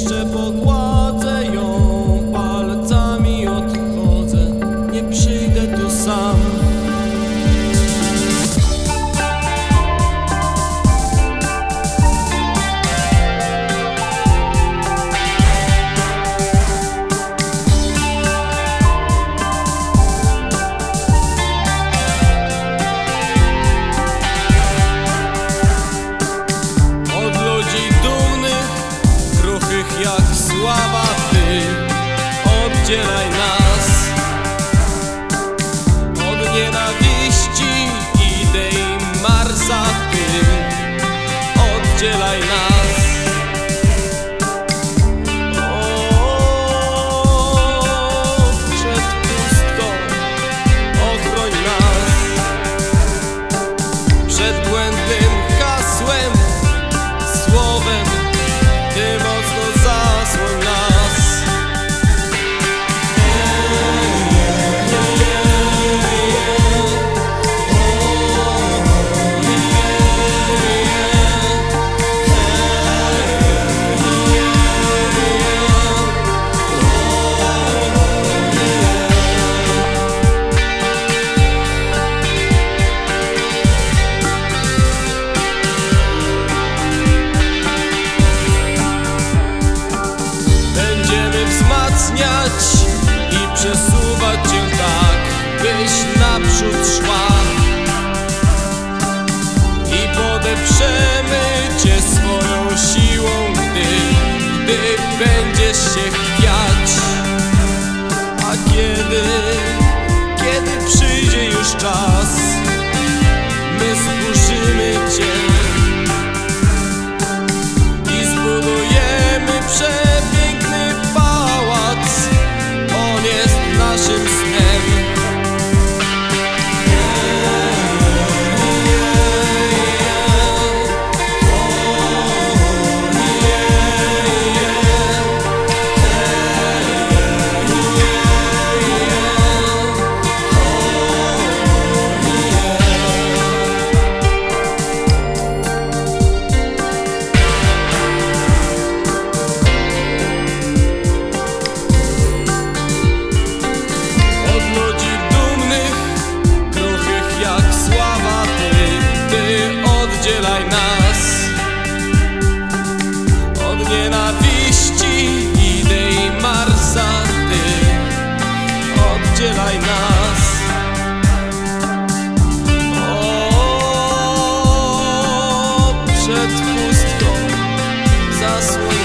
Jeszcze pogładzę ją palcami, odchodzę, nie przyjdę tu sam. Jak sława Ty oddzielaj nas od nienawiści, idei Marsa. Ty oddzielaj nas. Przed pustką ochroń nas, przed błędnym hasłem, słowem Ty mocno zasłoń nas. I przesuwać Cię tak, byś naprzód szła, i podeprzemy Cię swoją siłą, gdy będziesz się chwiać. A kiedy przyjdzie już czas, my spłoszymy Cię i zbudujemy przepiękny pałac. On jest naszym snem. Oddzielaj nas od nienawiści, idei Marsa. Ty oddzielaj nas. Przed pustką zasłoń